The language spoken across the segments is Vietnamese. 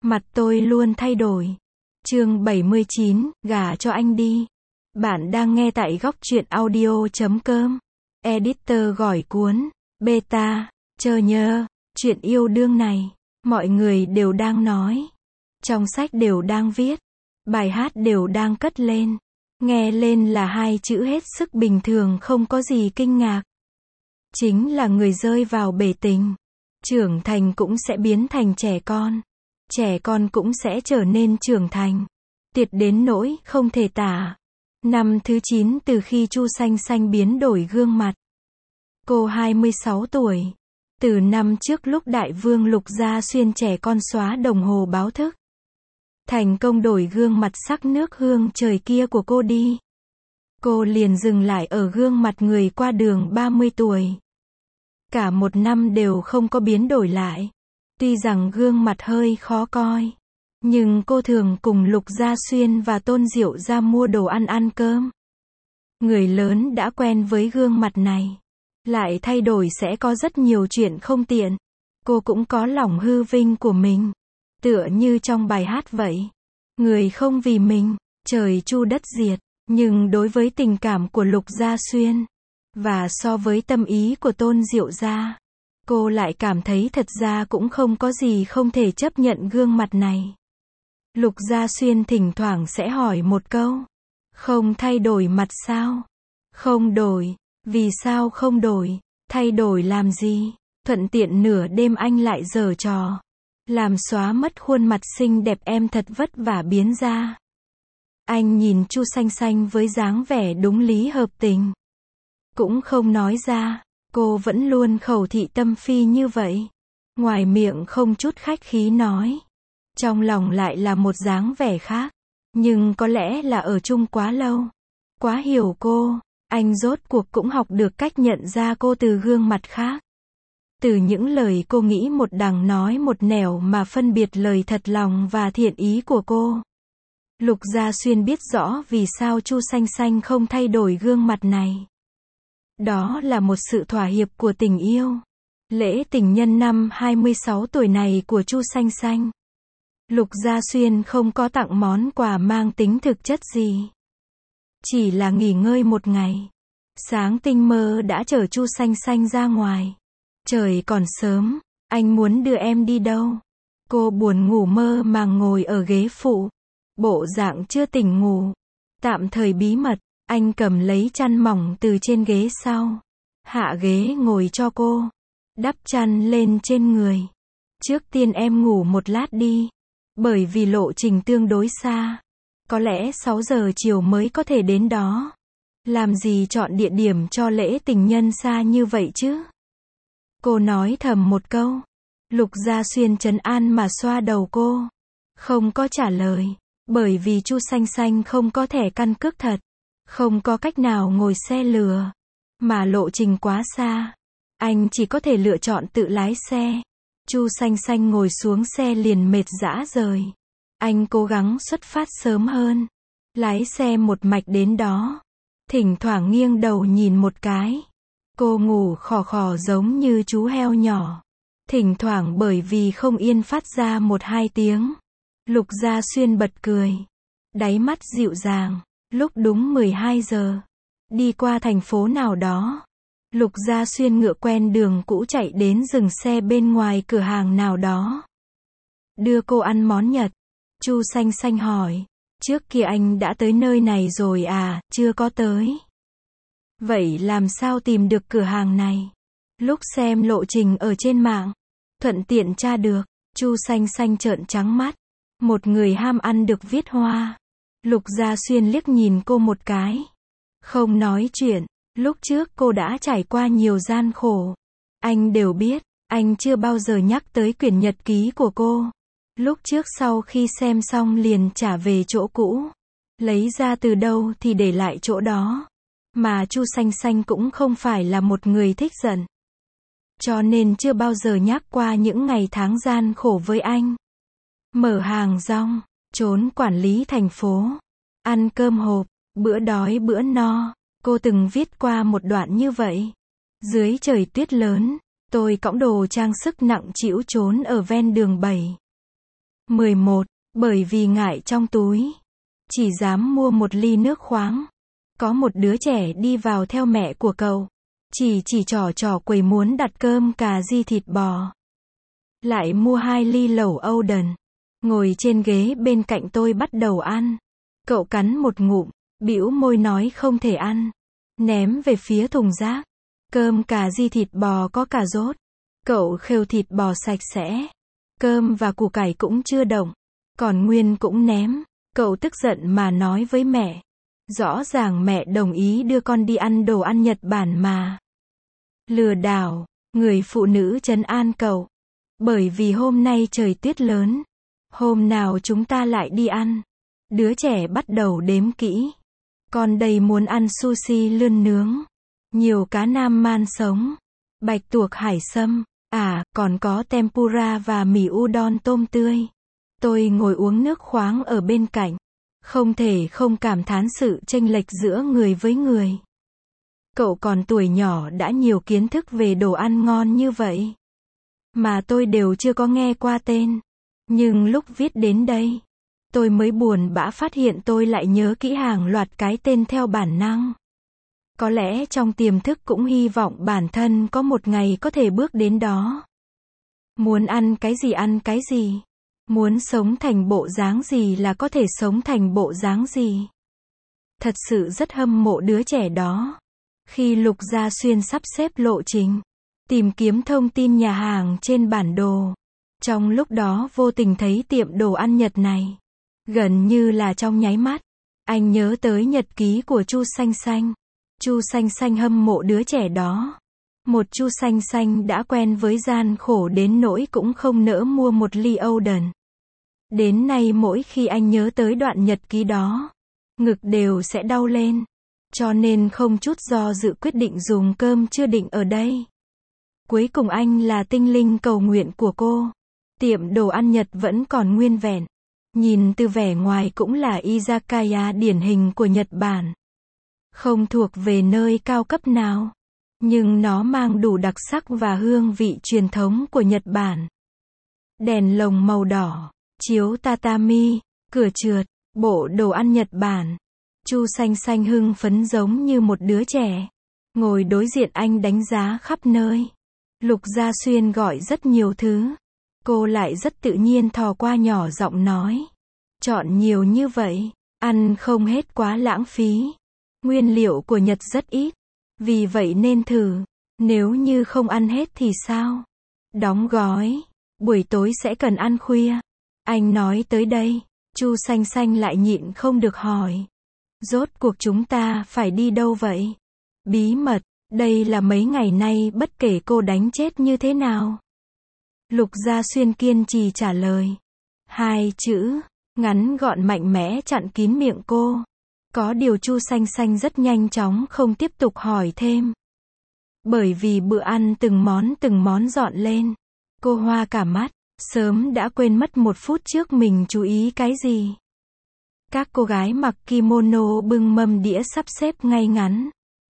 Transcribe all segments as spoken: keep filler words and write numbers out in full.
Mặt tôi luôn thay đổi. Chương bảy mươi chín, gả cho anh đi. Bạn đang nghe tại góc truyện audio chấm com. Editor gỏi cuốn. Beta. Chờ nhớ. Chuyện yêu đương này. Mọi người đều đang nói. Trong sách đều đang viết. Bài hát đều đang cất lên. Nghe lên là hai chữ hết sức bình thường, không có gì kinh ngạc. Chính là người rơi vào bể tình. Trưởng thành cũng sẽ biến thành trẻ con. Trẻ con cũng sẽ trở nên trưởng thành. Tuyệt đến nỗi không thể tả. Năm thứ chín từ khi Chu Xanh Xanh biến đổi gương mặt. Cô hai mươi sáu tuổi. Từ năm trước lúc Đại Vương Lục Gia Xuyên trẻ con xóa đồng hồ báo thức. Thành công đổi gương mặt sắc nước hương trời kia của cô đi. Cô liền dừng lại ở gương mặt người qua đường ba mươi tuổi. Cả một năm đều không có biến đổi lại. Tuy rằng gương mặt hơi khó coi, nhưng cô thường cùng Lục Gia Xuyên và Tôn Diệu ra mua đồ ăn ăn cơm. Người lớn đã quen với gương mặt này. Lại thay đổi sẽ có rất nhiều chuyện không tiện. Cô cũng có lòng hư vinh của mình. Tựa như trong bài hát vậy. Người không vì mình, trời chu đất diệt. Nhưng đối với tình cảm của Lục Gia Xuyên, và so với tâm ý của Tôn Diệu Gia, cô lại cảm thấy thật ra cũng không có gì không thể chấp nhận gương mặt này. Lục Gia Xuyên thỉnh thoảng sẽ hỏi một câu. Không thay đổi mặt sao? Không đổi. Vì sao không đổi? Thay đổi làm gì? Thuận tiện nửa đêm anh lại giở trò. Làm xóa mất khuôn mặt xinh đẹp em thật vất vả biến ra. Anh nhìn Chu Xanh Xanh với dáng vẻ đúng lý hợp tình. Cũng không nói ra. Cô vẫn luôn khẩu thị tâm phi như vậy. Ngoài miệng không chút khách khí nói. Trong lòng lại là một dáng vẻ khác. Nhưng có lẽ là ở chung quá lâu. Quá hiểu cô. Anh rốt cuộc cũng học được cách nhận ra cô từ gương mặt khác. Từ những lời cô nghĩ một đằng nói một nẻo mà phân biệt lời thật lòng và thiện ý của cô. Lục Gia Xuyên biết rõ vì sao Chu Xanh Xanh không thay đổi gương mặt này. Đó là một sự thỏa hiệp của tình yêu. Lễ tình nhân năm hai mươi sáu tuổi này của Chu Xanh Xanh. Lục Gia Xuyên không có tặng món quà mang tính thực chất gì. Chỉ là nghỉ ngơi một ngày. Sáng tinh mơ đã chở Chu Xanh Xanh ra ngoài. Trời còn sớm, anh muốn đưa em đi đâu? Cô buồn ngủ mơ màng ngồi ở ghế phụ. Bộ dạng chưa tỉnh ngủ. Tạm thời bí mật, anh cầm lấy chăn mỏng từ trên ghế sau. Hạ ghế ngồi cho cô. Đắp chăn lên trên người. Trước tiên em ngủ một lát đi. Bởi vì lộ trình tương đối xa. Có lẽ sáu giờ chiều mới có thể đến đó. Làm gì chọn địa điểm cho lễ tình nhân xa như vậy chứ? Cô nói thầm một câu. Lục Gia Xuyên trấn an mà xoa đầu cô. Không có trả lời. Bởi vì Chu Xanh Xanh không có thẻ căn cước thật. Không có cách nào ngồi xe lừa. Mà lộ trình quá xa. Anh chỉ có thể lựa chọn tự lái xe. Chu Xanh Xanh ngồi xuống xe liền mệt rã rời. Anh cố gắng xuất phát sớm hơn. Lái xe một mạch đến đó. Thỉnh thoảng nghiêng đầu nhìn một cái. Cô ngủ khò khò giống như chú heo nhỏ. Thỉnh thoảng bởi vì không yên phát ra một hai tiếng. Lục Gia Xuyên bật cười. Đáy mắt dịu dàng. Lúc đúng mười hai giờ. Đi qua thành phố nào đó. Lục Gia Xuyên ngựa quen đường cũ chạy đến dừng xe bên ngoài cửa hàng nào đó. Đưa cô ăn món Nhật. Chu Xanh Xanh hỏi. Trước kia anh đã tới nơi này rồi à? Chưa có tới. Vậy làm sao tìm được cửa hàng này? Lúc xem lộ trình ở trên mạng. Thuận tiện tra được. Chu Xanh Xanh trợn trắng mắt. Một người ham ăn được viết hoa. Lục Gia Xuyên liếc nhìn cô một cái. Không nói chuyện. Lúc trước cô đã trải qua nhiều gian khổ. Anh đều biết. Anh chưa bao giờ nhắc tới quyển nhật ký của cô. Lúc trước sau khi xem xong liền trả về chỗ cũ. Lấy ra từ đâu thì để lại chỗ đó. Mà Chu Xanh Xanh cũng không phải là một người thích giận. Cho nên chưa bao giờ nhắc qua những ngày tháng gian khổ với anh. Mở hàng rong, trốn quản lý thành phố, ăn cơm hộp, bữa đói bữa no. Cô từng viết qua một đoạn như vậy. Dưới trời tuyết lớn, tôi cõng đồ trang sức nặng trĩu trốn ở ven đường bảy. mười một. Bởi vì ngại trong túi chỉ dám mua một ly nước khoáng. Có một đứa trẻ đi vào theo mẹ của cậu. Chỉ chỉ trò trò quầy muốn đặt cơm cà ri thịt bò. Lại mua hai ly lẩu Oden. Ngồi trên ghế bên cạnh tôi bắt đầu ăn. Cậu cắn một ngụm, bĩu môi nói không thể ăn. Ném về phía thùng rác. Cơm cà ri thịt bò có cà rốt. Cậu khêu thịt bò sạch sẽ. Cơm và củ cải cũng chưa động. Còn nguyên cũng ném. Cậu tức giận mà nói với mẹ. Rõ ràng mẹ đồng ý đưa con đi ăn đồ ăn Nhật Bản mà. Lừa đảo. Người phụ nữ trấn an cậu. Bởi vì hôm nay trời tuyết lớn. Hôm nào chúng ta lại đi ăn. Đứa trẻ bắt đầu đếm kỹ. Con đây muốn ăn sushi lươn nướng. Nhiều cá nam man sống. Bạch tuộc hải sâm. À, còn có tempura và mì udon tôm tươi. Tôi ngồi uống nước khoáng ở bên cạnh. Không thể không cảm thán sự chênh lệch giữa người với người. Cậu còn tuổi nhỏ đã nhiều kiến thức về đồ ăn ngon như vậy. Mà tôi đều chưa có nghe qua tên. Nhưng lúc viết đến đây, tôi mới buồn bã phát hiện tôi lại nhớ kỹ hàng loạt cái tên theo bản năng. Có lẽ trong tiềm thức cũng hy vọng bản thân có một ngày có thể bước đến đó. Muốn ăn cái gì ăn cái gì. Muốn sống thành bộ dáng gì là có thể sống thành bộ dáng gì. Thật sự rất hâm mộ đứa trẻ đó. Khi Lục Gia Xuyên sắp xếp lộ trình, tìm kiếm thông tin nhà hàng trên bản đồ. Trong lúc đó vô tình thấy tiệm đồ ăn Nhật này. Gần như là trong nháy mắt, anh nhớ tới nhật ký của Chu Xanh Xanh. Chu Xanh Xanh hâm mộ đứa trẻ đó. Một Chu Xanh Xanh đã quen với gian khổ đến nỗi cũng không nỡ mua một ly Oden. Đến nay mỗi khi anh nhớ tới đoạn nhật ký đó, ngực đều sẽ đau lên. Cho nên không chút do dự quyết định dùng cơm chưa định ở đây. Cuối cùng anh là tinh linh cầu nguyện của cô. Tiệm đồ ăn Nhật vẫn còn nguyên vẹn. Nhìn từ vẻ ngoài cũng là izakaya điển hình của Nhật Bản. Không thuộc về nơi cao cấp nào. Nhưng nó mang đủ đặc sắc và hương vị truyền thống của Nhật Bản. Đèn lồng màu đỏ, chiếu tatami, cửa trượt, bộ đồ ăn Nhật Bản. Chu Xanh Xanh hưng phấn giống như một đứa trẻ. Ngồi đối diện anh đánh giá khắp nơi. Lục Gia Xuyên gọi rất nhiều thứ. Cô lại rất tự nhiên thò qua nhỏ giọng nói. Chọn nhiều như vậy, ăn không hết quá lãng phí. Nguyên liệu của Nhật rất ít. Vì vậy nên thử. Nếu như không ăn hết thì sao? Đóng gói. Buổi tối sẽ cần ăn khuya. Anh nói tới đây. Chu Xanh Xanh lại nhịn không được hỏi. Rốt cuộc chúng ta phải đi đâu vậy? Bí mật. Đây là mấy ngày nay bất kể cô đánh chết như thế nào. Lục Gia Xuyên kiên trì trả lời. Hai chữ. Ngắn gọn mạnh mẽ chặn kín miệng cô. Có điều Chu Xanh Xanh rất nhanh chóng không tiếp tục hỏi thêm. Bởi vì bữa ăn từng món từng món dọn lên. Cô hoa cả mắt. Sớm đã quên mất một phút trước mình chú ý cái gì. Các cô gái mặc kimono bưng mâm đĩa sắp xếp ngay ngắn.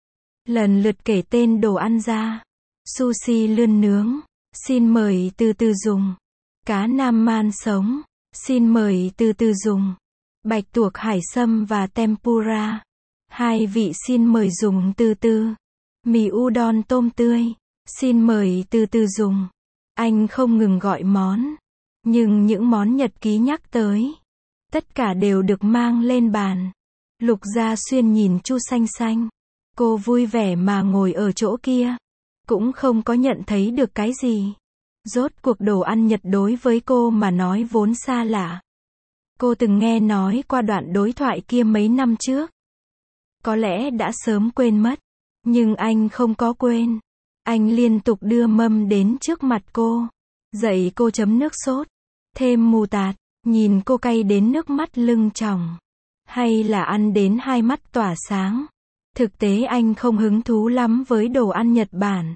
Lần lượt kể tên đồ ăn ra. Sushi lươn nướng. Xin mời từ từ dùng. Cá nam man sống. Xin mời từ từ dùng. Bạch tuộc hải sâm và tempura. Hai vị xin mời dùng từ từ. Mì udon tôm tươi. Xin mời từ từ dùng. Anh không ngừng gọi món. Nhưng những món nhật ký nhắc tới, tất cả đều được mang lên bàn. Lục Gia Xuyên nhìn Chu Xanh Xanh. Cô vui vẻ mà ngồi ở chỗ kia. Cũng không có nhận thấy được cái gì. Rốt cuộc đồ ăn Nhật đối với cô mà nói vốn xa lạ. Cô từng nghe nói qua đoạn đối thoại kia mấy năm trước. Có lẽ đã sớm quên mất. Nhưng anh không có quên. Anh liên tục đưa mâm đến trước mặt cô. Dạy cô chấm nước sốt. Thêm mù tạt. Nhìn cô cay đến nước mắt lưng tròng. Hay là ăn đến hai mắt tỏa sáng. Thực tế anh không hứng thú lắm với đồ ăn Nhật Bản.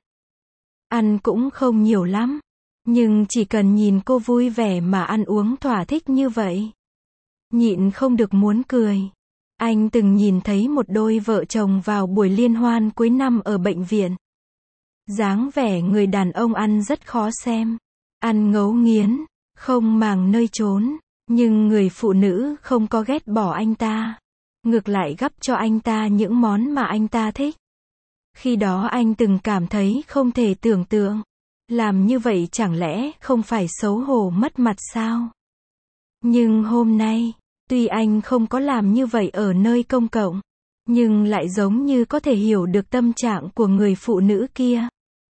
Ăn cũng không nhiều lắm. Nhưng chỉ cần nhìn cô vui vẻ mà ăn uống thỏa thích như vậy. Nhịn không được muốn cười. Anh từng nhìn thấy một đôi vợ chồng vào buổi liên hoan cuối năm ở bệnh viện. Dáng vẻ người đàn ông ăn rất khó xem. Ăn ngấu nghiến. không màng nơi trốn. Nhưng người phụ nữ không có ghét bỏ anh ta. Ngược lại gắp cho anh ta những món mà anh ta thích. Khi đó anh từng cảm thấy không thể tưởng tượng. Làm như vậy chẳng lẽ không phải xấu hổ mất mặt sao? Nhưng hôm nay, tuy anh không có làm như vậy ở nơi công cộng, nhưng lại giống như có thể hiểu được tâm trạng của người phụ nữ kia.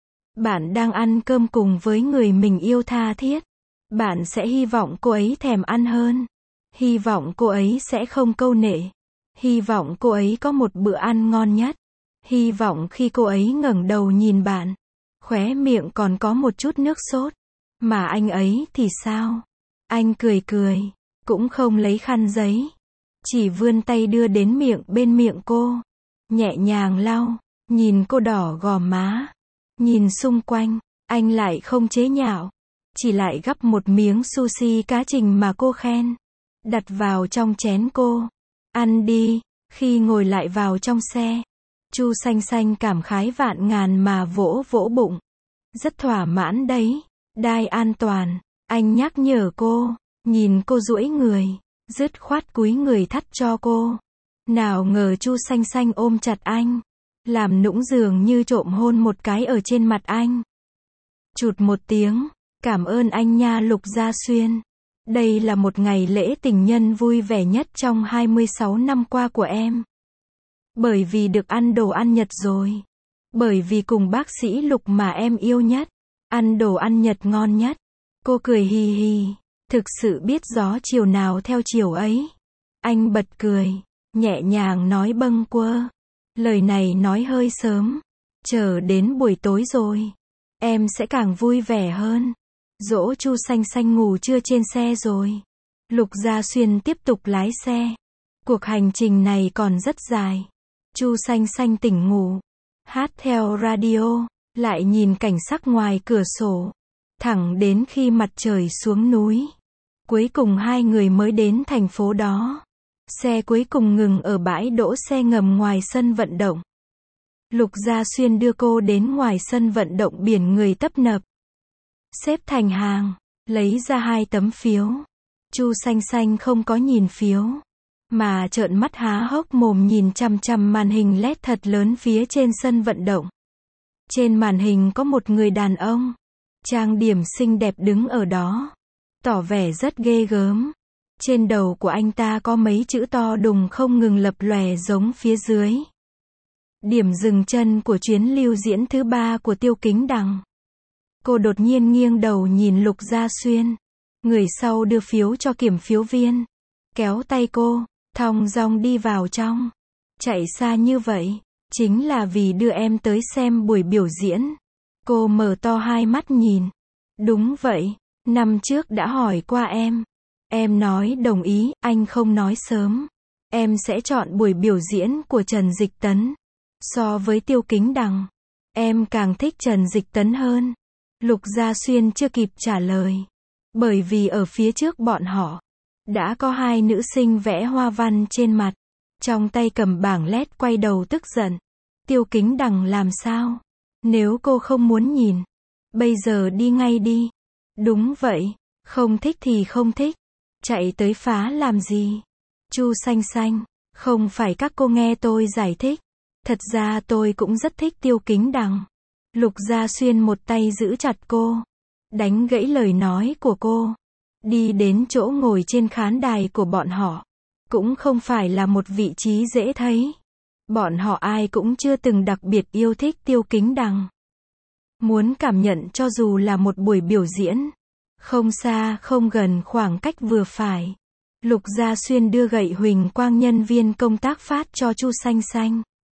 Bạn đang ăn cơm cùng với người mình yêu tha thiết. Bạn sẽ hy vọng cô ấy thèm ăn hơn. Hy vọng cô ấy sẽ không câu nệ. Hy vọng cô ấy có một bữa ăn ngon nhất. Hy vọng khi cô ấy ngẩng đầu nhìn bạn, khóe miệng còn có một chút nước sốt. Mà anh ấy thì sao? Anh cười cười, cũng không lấy khăn giấy. Chỉ vươn tay đưa đến miệng bên miệng cô. Nhẹ nhàng lau, nhìn cô đỏ gò má. Nhìn xung quanh, anh lại không chế nhạo. Chỉ lại gắp một miếng sushi cá trình mà cô khen. Đặt vào trong chén cô. Ăn đi. Khi ngồi lại vào trong xe, Chu Xanh Xanh cảm khái vạn ngàn mà vỗ vỗ bụng. Rất thỏa mãn đấy. Đai an toàn. Anh nhắc nhở cô. Nhìn cô duỗi người. Dứt khoát cúi người thắt cho cô. Nào ngờ Chu Xanh Xanh ôm chặt anh. Làm nũng dường như trộm hôn một cái ở trên mặt anh. Chụt một tiếng. Cảm ơn anh nha Lục Gia Xuyên. Đây là một ngày lễ tình nhân vui vẻ nhất trong hai mươi sáu năm qua của em. Bởi vì được ăn đồ ăn Nhật rồi. Bởi vì cùng bác sĩ Lục mà em yêu nhất. Ăn đồ ăn Nhật ngon nhất. Cô cười hì hì. Thực sự biết gió chiều nào theo chiều ấy. Anh bật cười. Nhẹ nhàng nói bâng quơ. Lời này nói hơi sớm. Chờ đến buổi tối rồi. Em sẽ càng vui vẻ hơn. Dỗ Chu Xanh Xanh ngủ trưa trên xe rồi. Lục Gia Xuyên tiếp tục lái xe. Cuộc hành trình này còn rất dài. Chu Xanh Xanh tỉnh ngủ. Hát theo radio. Lại nhìn cảnh sắc ngoài cửa sổ. Thẳng đến khi mặt trời xuống núi. Cuối cùng hai người mới đến thành phố đó. Xe cuối cùng ngừng ở bãi đỗ xe ngầm ngoài sân vận động. Lục Gia Xuyên đưa cô đến ngoài sân vận động biển người tấp nập. Xếp thành hàng, lấy ra hai tấm phiếu. Chu Xanh Xanh không có nhìn phiếu, mà trợn mắt há hốc mồm nhìn chằm chằm màn hình led thật lớn phía trên sân vận động. Trên màn hình có một người đàn ông, trang điểm xinh đẹp đứng ở đó, tỏ vẻ rất ghê gớm. Trên đầu của anh ta có mấy chữ to đùng không ngừng lập lòe giống phía dưới. Điểm dừng chân của chuyến lưu diễn thứ ba của Tiêu Kính Đằng. Cô đột nhiên nghiêng đầu nhìn Lục Gia Xuyên. Người sau đưa phiếu cho kiểm phiếu viên. Kéo tay cô, thong dong đi vào trong. Chạy xa như vậy, chính là vì đưa em tới xem buổi biểu diễn. Cô mở to hai mắt nhìn. Đúng vậy, năm trước đã hỏi qua em. Em nói đồng ý, anh không nói sớm. Em sẽ chọn buổi biểu diễn của Trần Dịch Tấn. So với Tiêu Kính Đằng, em càng thích Trần Dịch Tấn hơn. Lục Gia Xuyên chưa kịp trả lời. Bởi vì ở phía trước bọn họ, đã có hai nữ sinh vẽ hoa văn trên mặt. Trong tay cầm bảng led quay đầu tức giận. Tiêu Kính Đằng làm sao? Nếu cô không muốn nhìn, bây giờ đi ngay đi. Đúng vậy, không thích thì không thích. Chạy tới phá làm gì? Chu Xanh Xanh, không phải các cô nghe tôi giải thích. Thật ra tôi cũng rất thích Tiêu Kính Đằng. Lục Gia Xuyên một tay giữ chặt cô, đánh gãy lời nói của cô. Đi đến chỗ ngồi trên khán đài của bọn họ. Cũng không phải là một vị trí dễ thấy. Bọn họ ai cũng chưa từng đặc biệt yêu thích Tiêu Kính Đằng. Muốn cảm nhận cho dù là một buổi biểu diễn. Không xa không gần khoảng cách vừa phải. Lục Gia Xuyên đưa gậy huỳnh quang nhân viên công tác phát cho Chu Xanh Xanh.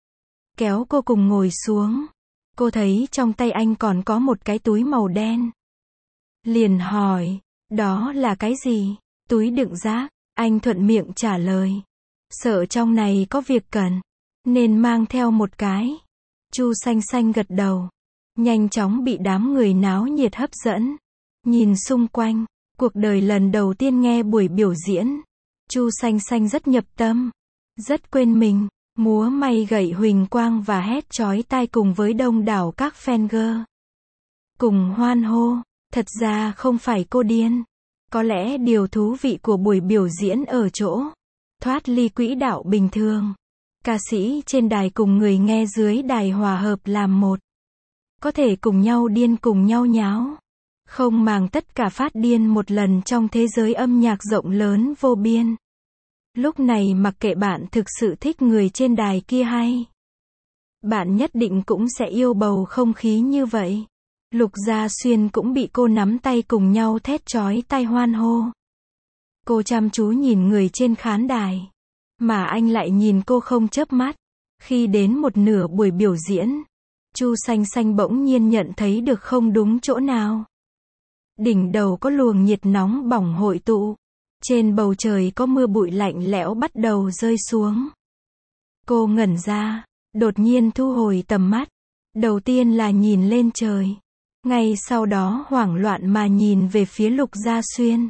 Kéo cô cùng ngồi xuống. Cô thấy trong tay anh còn có một cái túi màu đen. Liền hỏi, đó là cái gì? Túi đựng rác. Anh thuận miệng trả lời. Sợ trong này có việc cần, nên mang theo một cái. Chu Xanh Xanh gật đầu. Nhanh chóng bị đám người náo nhiệt hấp dẫn. Nhìn xung quanh, cuộc đời lần đầu tiên nghe buổi biểu diễn. Chu Xanh Xanh rất nhập tâm, rất quên mình, múa may gậy huỳnh quang và hét chói tai cùng với đông đảo các fan girl. Cùng hoan hô, thật ra không phải cô điên, Có lẽ điều thú vị của buổi biểu diễn ở chỗ thoát ly quỹ đạo bình thường. Ca sĩ trên đài cùng người nghe dưới đài hòa hợp làm một. Có thể cùng nhau điên cùng nhau nháo. Không màng tất cả phát điên một lần trong thế giới âm nhạc rộng lớn vô biên. Lúc này mặc kệ bạn thực sự thích người trên đài kia hay. Bạn nhất định cũng sẽ yêu bầu không khí như vậy. Lục Gia Xuyên cũng bị cô nắm tay cùng nhau thét chói tai hoan hô. Cô chăm chú nhìn người trên khán đài. Mà anh lại nhìn cô không chớp mắt. Khi đến một nửa buổi biểu diễn, Chu Xanh Xanh bỗng nhiên nhận thấy được không đúng chỗ nào. Đỉnh đầu có luồng nhiệt nóng bỏng hội tụ. Trên bầu trời có mưa bụi lạnh lẽo bắt đầu rơi xuống. Cô ngẩn ra, đột nhiên thu hồi tầm mắt. Đầu tiên là nhìn lên trời. Ngay sau đó hoảng loạn mà nhìn về phía Lục Gia Xuyên.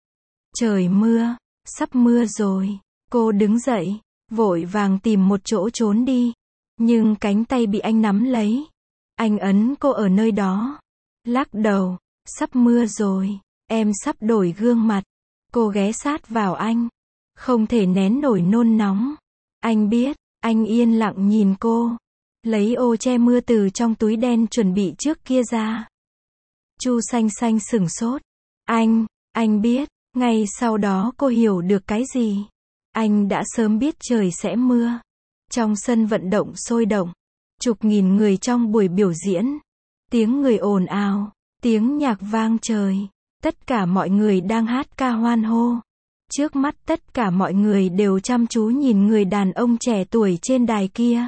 Trời mưa, sắp mưa rồi. Cô đứng dậy, vội vàng tìm một chỗ trốn đi. Nhưng cánh tay bị anh nắm lấy. Anh ấn cô ở nơi đó. Lắc đầu, sắp mưa rồi, em sắp đổi gương mặt. Cô ghé sát vào anh. Không thể nén nổi nôn nóng. Anh biết, anh yên lặng nhìn cô. Lấy ô che mưa từ trong túi đen chuẩn bị trước kia ra. Chu Xanh Xanh sửng sốt. Anh, anh biết. Ngay sau đó cô hiểu được cái gì. Anh đã sớm biết trời sẽ mưa. Trong sân vận động sôi động. Chục nghìn người trong buổi biểu diễn. Tiếng người ồn ào. Tiếng nhạc vang trời. Tất cả mọi người đang hát ca hoan hô. Trước mắt tất cả mọi người đều chăm chú nhìn người đàn ông trẻ tuổi trên đài kia.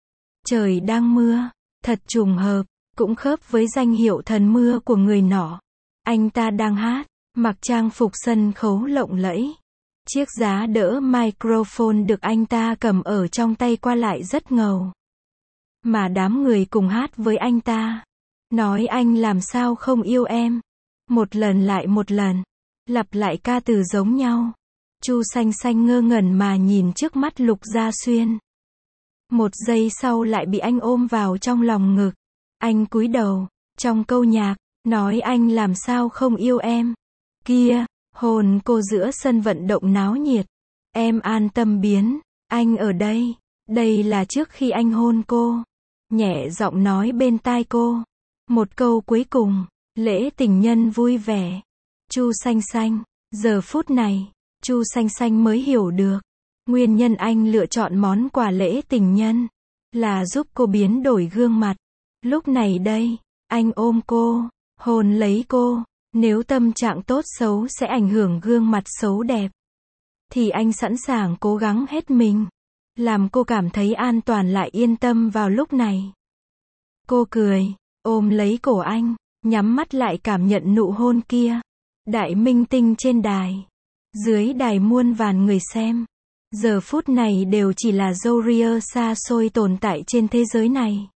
Trời đang mưa. Thật trùng hợp. Cũng khớp với danh hiệu thần mưa của người nọ. Anh ta đang hát. Mặc trang phục sân khấu lộng lẫy. Chiếc giá đỡ microphone được anh ta cầm ở trong tay qua lại rất ngầu. Mà đám người cùng hát với anh ta. Nói anh làm sao không yêu em. Một lần lại một lần. Lặp lại ca từ giống nhau. Chu Xanh Xanh ngơ ngẩn mà nhìn trước mắt Lục Gia Xuyên. Một giây sau lại bị anh ôm vào trong lòng ngực. Anh cúi đầu. Trong câu nhạc, nói anh làm sao không yêu em. Kia, hồn cô giữa sân vận động náo nhiệt. Em an tâm biến. Anh ở đây. Đây là trước khi anh hôn cô. Nhẹ giọng nói bên tai cô. Một câu cuối cùng. Lễ tình nhân vui vẻ. Chu Xanh Xanh. Giờ phút này, Chu Xanh Xanh mới hiểu được. Nguyên nhân anh lựa chọn món quà lễ tình nhân. Là giúp cô biến đổi gương mặt. Lúc này đây, anh ôm cô. Hôn lấy cô. Nếu tâm trạng tốt xấu sẽ ảnh hưởng gương mặt xấu đẹp. Thì anh sẵn sàng cố gắng hết mình. Làm cô cảm thấy an toàn lại yên tâm vào lúc này. Cô cười. Ôm lấy cổ anh. Nhắm mắt lại cảm nhận nụ hôn kia. Đại minh tinh trên đài. Dưới đài muôn vàn người xem. Giờ phút này đều chỉ là Warrior xa xôi tồn tại trên thế giới này.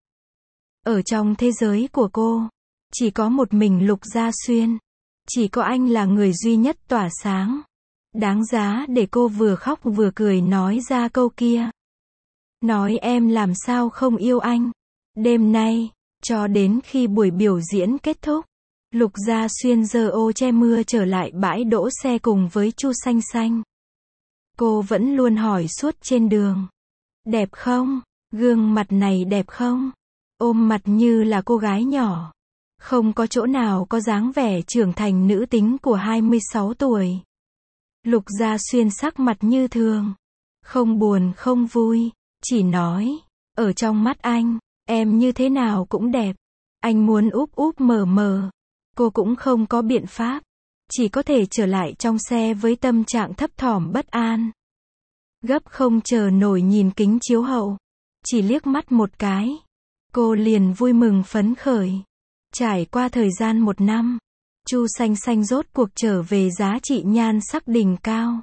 Ở trong thế giới của cô, chỉ có một mình Lục Gia Xuyên. Chỉ có anh là người duy nhất tỏa sáng. Đáng giá để cô vừa khóc vừa cười nói ra câu kia. Nói em làm sao không yêu anh. Đêm nay, cho đến khi buổi biểu diễn kết thúc, Lục Gia Xuyên giơ ô che mưa trở lại bãi đỗ xe cùng với Chu Xanh Xanh. Cô vẫn luôn hỏi suốt trên đường. Đẹp không? Gương mặt này đẹp không? Ôm mặt như là cô gái nhỏ. Không có chỗ nào có dáng vẻ trưởng thành nữ tính của hai mươi sáu tuổi. Lục Gia Xuyên sắc mặt như thường. Không buồn không vui. Chỉ nói. Ở trong mắt anh, em như thế nào cũng đẹp. Anh muốn úp úp mở mở. Cô cũng không có biện pháp. Chỉ có thể trở lại trong xe với tâm trạng thấp thỏm bất an. Gấp không chờ nổi nhìn kính chiếu hậu. Chỉ liếc mắt một cái. Cô liền vui mừng phấn khởi. Trải qua thời gian một năm, Chu Xanh Xanh rốt cuộc trở về giá trị nhan sắc đỉnh cao.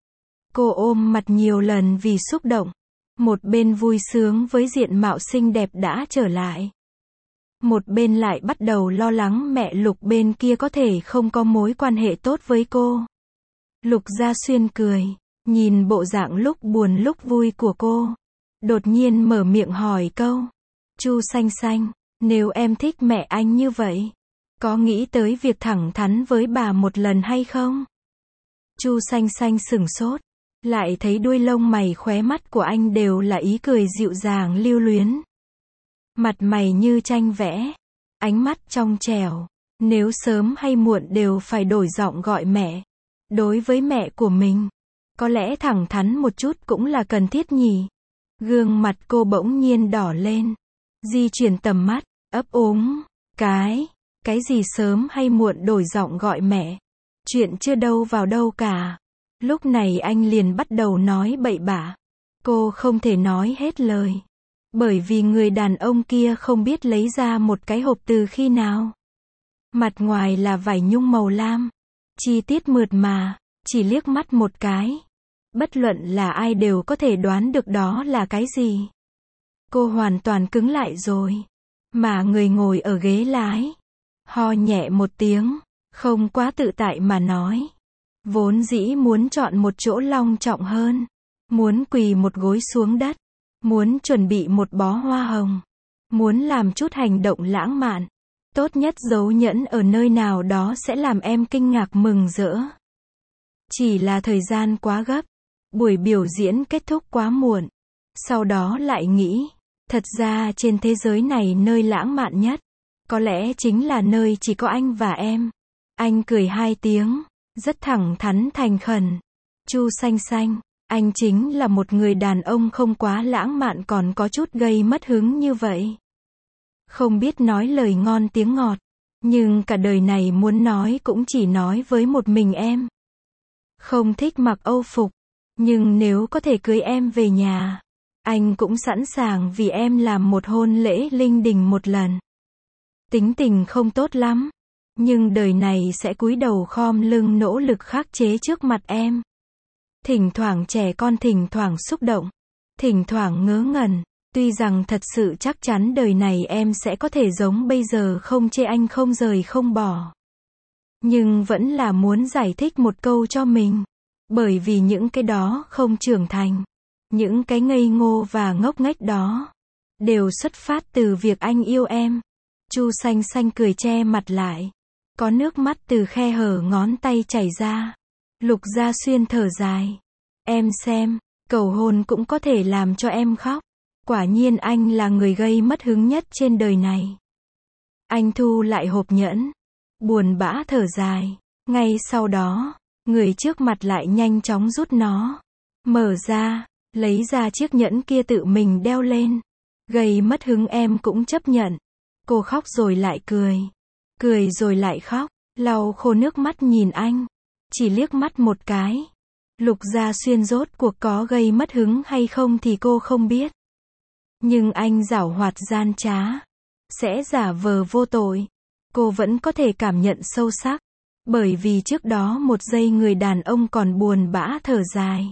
Cô ôm mặt nhiều lần vì xúc động. Một bên vui sướng với diện mạo xinh đẹp đã trở lại. Một bên lại bắt đầu lo lắng mẹ Lục bên kia có thể không có mối quan hệ tốt với cô. Lục Gia Xuyên cười, nhìn bộ dạng lúc buồn lúc vui của cô. Đột nhiên mở miệng hỏi câu. Chu Xanh Xanh, nếu em thích mẹ anh như vậy, Có nghĩ tới việc thẳng thắn với bà một lần hay không? Chu Xanh Xanh sửng sốt, lại thấy đuôi lông mày khóe mắt của anh đều là ý cười dịu dàng lưu luyến. Mặt mày như tranh vẽ, ánh mắt trong trẻo, nếu sớm hay muộn đều phải đổi giọng gọi mẹ. Đối với mẹ của mình, có lẽ thẳng thắn một chút cũng là cần thiết nhỉ. Gương mặt cô bỗng nhiên đỏ lên, di chuyển tầm mắt, ấp úng, cái, cái gì sớm hay muộn đổi giọng gọi mẹ. Chuyện chưa đâu vào đâu cả. Lúc này anh liền bắt đầu nói bậy bạ. Cô không thể nói hết lời. Bởi vì người đàn ông kia không biết lấy ra một cái hộp từ khi nào. Mặt ngoài là vải nhung màu lam. Chi tiết mượt mà, chỉ liếc mắt một cái. Bất luận là ai đều có thể đoán được đó là cái gì. Cô hoàn toàn cứng lại rồi. Mà người ngồi ở ghế lái, ho nhẹ một tiếng, không quá tự tại mà nói. Vốn dĩ muốn chọn một chỗ long trọng hơn. Muốn quỳ một gối xuống đất. Muốn chuẩn bị một bó hoa hồng. Muốn làm chút hành động lãng mạn. Tốt nhất giấu nhẫn ở nơi nào đó sẽ làm em kinh ngạc mừng rỡ. Chỉ là thời gian quá gấp. Buổi biểu diễn kết thúc quá muộn. Sau đó lại nghĩ, thật ra trên thế giới này nơi lãng mạn nhất, có lẽ chính là nơi chỉ có anh và em. Anh cười hai tiếng, rất thẳng thắn thành khẩn. Chu Xanh Xanh, anh chính là một người đàn ông không quá lãng mạn còn có chút gây mất hứng như vậy. Không biết nói lời ngon tiếng ngọt, nhưng cả đời này muốn nói cũng chỉ nói với một mình em. Không thích mặc âu phục, nhưng nếu có thể cưới em về nhà, anh cũng sẵn sàng vì em làm một hôn lễ linh đình một lần. Tính tình không tốt lắm, nhưng đời này sẽ cúi đầu khom lưng nỗ lực khắc chế trước mặt em. Thỉnh thoảng trẻ con, thỉnh thoảng xúc động, thỉnh thoảng ngớ ngẩn. Tuy rằng thật sự chắc chắn đời này em sẽ có thể giống bây giờ không chê anh không rời không bỏ. Nhưng vẫn là muốn giải thích một câu cho mình. Bởi vì những cái đó không trưởng thành. Những cái ngây ngô và ngốc nghếch đó đều xuất phát từ việc anh yêu em. Chu Xanh Xanh cười che mặt lại. Có nước mắt từ khe hở ngón tay chảy ra. Lục Gia Xuyên thở dài. Em xem, cầu hôn cũng có thể làm cho em khóc. Quả nhiên anh là người gây mất hứng nhất trên đời này. Anh thu lại hộp nhẫn. Buồn bã thở dài. Ngay sau đó, người trước mặt lại nhanh chóng rút nó. Mở ra, lấy ra chiếc nhẫn kia tự mình đeo lên. Gây mất hứng em cũng chấp nhận. Cô khóc rồi lại cười. Cười rồi lại khóc. Lau khô nước mắt nhìn anh. Chỉ liếc mắt một cái. Lục Gia Xuyên rốt cuộc có gây mất hứng hay không thì cô không biết. Nhưng anh giảo hoạt gian trá. Sẽ giả vờ vô tội. Cô vẫn có thể cảm nhận sâu sắc. Bởi vì trước đó một giây người đàn ông còn buồn bã thở dài.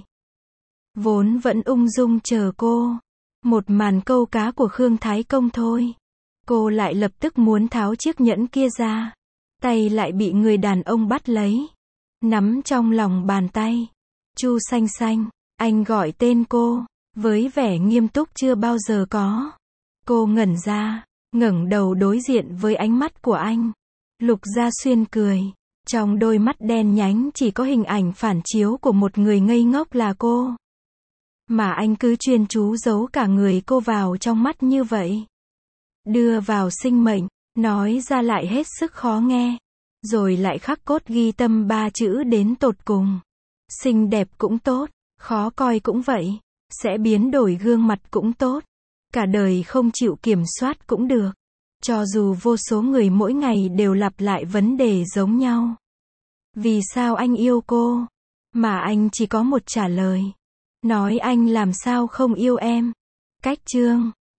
Vốn vẫn ung dung chờ cô. Một màn câu cá của Khương Thái Công thôi. Cô lại lập tức muốn tháo chiếc nhẫn kia ra. Tay lại bị người đàn ông bắt lấy. Nắm trong lòng bàn tay. Chu Xanh Xanh, anh gọi tên cô. Với vẻ nghiêm túc chưa bao giờ có. Cô ngẩn ra, ngẩng đầu đối diện với ánh mắt của anh. Lục Gia Xuyên cười. Trong đôi mắt đen nhánh chỉ có hình ảnh phản chiếu của một người ngây ngốc là cô. Mà anh cứ chuyên chú giấu cả người cô vào trong mắt như vậy. Đưa vào sinh mệnh, nói ra lại hết sức khó nghe. Rồi lại khắc cốt ghi tâm ba chữ đến tột cùng. Xinh đẹp cũng tốt, khó coi cũng vậy. Sẽ biến đổi gương mặt cũng tốt. Cả đời không chịu kiểm soát cũng được. Cho dù vô số người mỗi ngày đều lặp lại vấn đề giống nhau. Vì sao anh yêu cô? Mà anh chỉ có một trả lời. Nói anh làm sao không yêu em. Cách chương